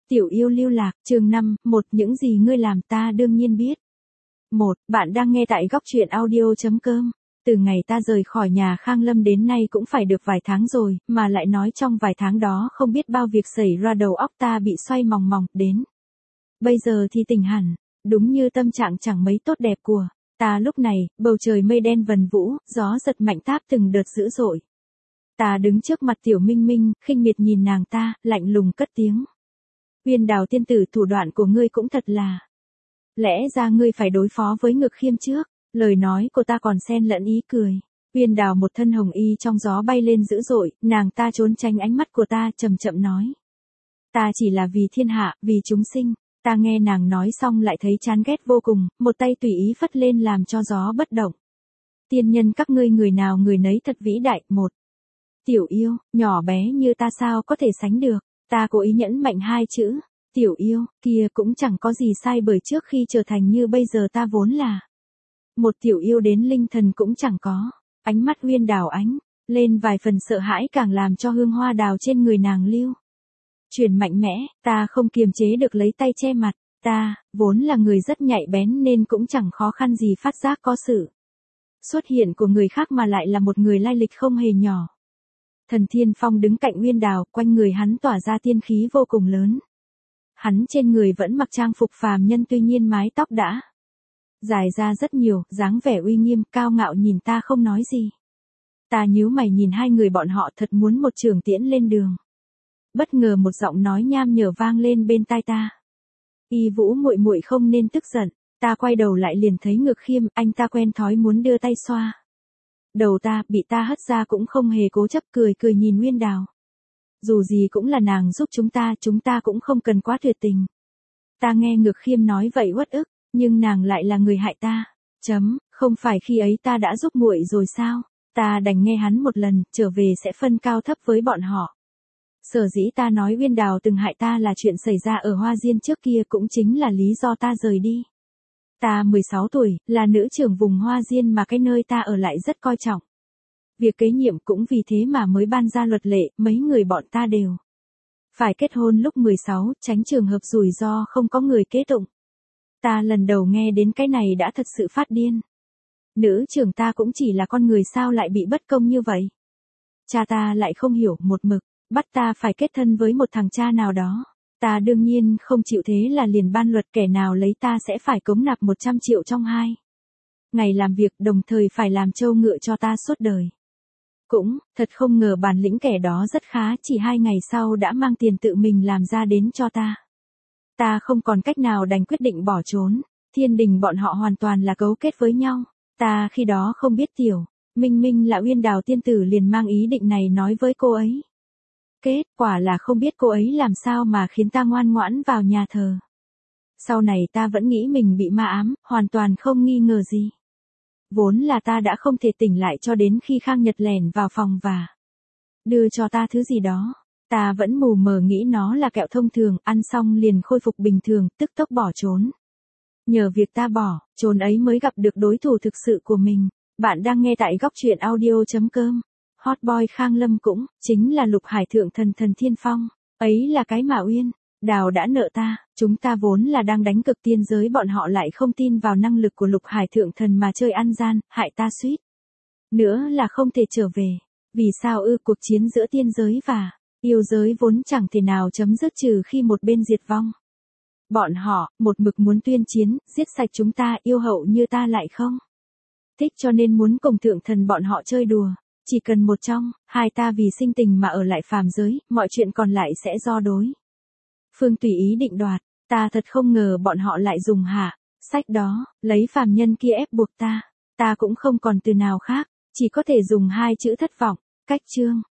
Tiểu yêu lưu lạc, chương 5, những gì ngươi làm ta đương nhiên biết. Bạn đang nghe tại góc truyện audio.com. Từ ngày ta rời khỏi nhà Khang Lâm đến nay cũng phải được vài tháng rồi, mà lại nói trong vài tháng đó không biết bao việc xảy ra, đầu óc ta bị xoay mòng mòng, đến bây giờ thì tỉnh hẳn, đúng như tâm trạng chẳng mấy tốt đẹp của ta lúc này. Bầu trời mây đen vần vũ, gió giật mạnh táp từng đợt dữ dội. Ta đứng trước mặt Tiểu Minh Minh, khinh miệt nhìn nàng ta, lạnh lùng cất tiếng. Uyên Đào tiên tử, thủ đoạn của ngươi cũng thật là. Lẽ ra ngươi phải đối phó với Ngực Khiêm trước. Lời nói của ta còn xen lẫn ý cười. Uyên Đào một thân hồng y trong gió bay lên dữ dội, nàng ta trốn tránh ánh mắt của ta, chậm chậm nói. Ta chỉ là vì thiên hạ, vì chúng sinh. Ta nghe nàng nói xong lại thấy chán ghét vô cùng, một tay tùy ý phất lên làm cho gió bất động. Tiên nhân các ngươi người nào người nấy thật vĩ đại. Tiểu yêu, nhỏ bé như ta sao có thể sánh được. Ta cố ý nhẫn mạnh hai chữ. Tiểu yêu, kia cũng chẳng có gì sai, bởi trước khi trở thành như bây giờ ta vốn là một tiểu yêu đến linh thần cũng chẳng có. Ánh mắt Uyên Đào ánh lên vài phần sợ hãi, càng làm cho hương hoa đào trên người nàng lưu chuyển mạnh mẽ. Ta không kiềm chế được lấy tay che mặt. Ta vốn là người rất nhạy bén nên cũng chẳng khó khăn gì phát giác có sự xuất hiện của người khác, mà lại là một người lai lịch không hề nhỏ. Thần Thiên Phong đứng cạnh Uyên Đào, quanh người hắn tỏa ra tiên khí vô cùng lớn. Hắn trên người vẫn mặc trang phục phàm nhân, tuy nhiên mái tóc đã dài ra rất nhiều, dáng vẻ uy nghiêm, cao ngạo, nhìn ta không nói gì. Ta nhíu mày nhìn hai người bọn họ, thật muốn một chưởng tiễn lên đường. Bất ngờ một giọng nói nham nhở vang lên bên tai ta. Y Vũ muội muội không nên tức giận. Ta quay đầu lại liền thấy Ngực Khiêm, anh ta quen thói muốn đưa tay xoa đầu ta, bị ta hất ra cũng không hề cố chấp, cười cười nhìn Uyên Đào. Dù gì cũng là nàng giúp chúng ta cũng không cần quá tuyệt tình. Ta nghe Ngực Khiêm nói vậy uất ức, nhưng nàng lại là người hại ta. Không phải khi ấy ta đã giúp muội rồi sao? Ta đành nghe hắn một lần, trở về sẽ phân cao thấp với bọn họ. Sở dĩ ta nói Uyên Đào từng hại ta là chuyện xảy ra ở Hoa Diên trước kia, cũng chính là lý do ta rời đi. Ta 16 tuổi, là nữ trưởng vùng Hoa Diên mà cái nơi ta ở lại rất coi trọng. Việc kế nhiệm cũng vì thế mà mới ban ra luật lệ, mấy người bọn ta đều phải kết hôn lúc 16, tránh trường hợp rủi ro không có người kế tụng. Ta lần đầu nghe đến cái này đã thật sự phát điên. Nữ trưởng ta cũng chỉ là con người, sao lại bị bất công như vậy? Cha ta lại không hiểu, một mực bắt ta phải kết thân với một thằng cha nào đó. Ta đương nhiên không chịu, thế là liền ban luật kẻ nào lấy ta sẽ phải cống nạp 100 triệu trong 2 ngày làm việc, đồng thời phải làm trâu ngựa cho ta suốt đời. Cũng, thật không ngờ bản lĩnh kẻ đó rất khá, chỉ 2 ngày sau đã mang tiền tự mình làm ra đến cho ta. Ta không còn cách nào đành quyết định bỏ trốn. Thiên Đình bọn họ hoàn toàn là cấu kết với nhau. Ta khi đó không biết Tiểu Minh Minh là Uyên Đào tiên tử, liền mang ý định này nói với cô ấy. Kết quả là không biết cô ấy làm sao mà khiến ta ngoan ngoãn vào nhà thờ. Sau này ta vẫn nghĩ mình bị ma ám, hoàn toàn không nghi ngờ gì. Vốn là ta đã không thể tỉnh lại cho đến khi Khang Nhật lẻn vào phòng và đưa cho ta thứ gì đó. Ta vẫn mù mờ nghĩ nó là kẹo thông thường, ăn xong liền khôi phục bình thường, tức tốc bỏ trốn. Nhờ việc ta bỏ trốn ấy mới gặp được đối thủ thực sự của mình. Bạn đang nghe tại góc truyện audio.com. Hot boy Khang Lâm cũng chính là Lục Hải Thượng Thần Thần Thiên Phong. Ấy là cái mà Uyên Đào đã nợ ta. Chúng ta vốn là đang đánh cực tiên giới, bọn họ lại không tin vào năng lực của Lục Hải Thượng Thần mà chơi ăn gian, hại ta suýt nữa là không thể trở về. Vì sao ư? Cuộc chiến giữa tiên giới và yêu giới vốn chẳng thể nào chấm dứt trừ khi một bên diệt vong. Bọn họ một mực muốn tuyên chiến, giết sạch chúng ta, yêu hậu như ta lại không thích, cho nên muốn cùng Thượng Thần bọn họ chơi đùa. Chỉ cần một trong hai ta vì sinh tình mà ở lại phàm giới, mọi chuyện còn lại sẽ do đối phương tùy ý định đoạt. Ta thật không ngờ bọn họ lại dùng hạ sách đó, lấy phàm nhân kia ép buộc ta. Ta cũng không còn từ nào khác, chỉ có thể dùng hai chữ thất vọng. Cách chương.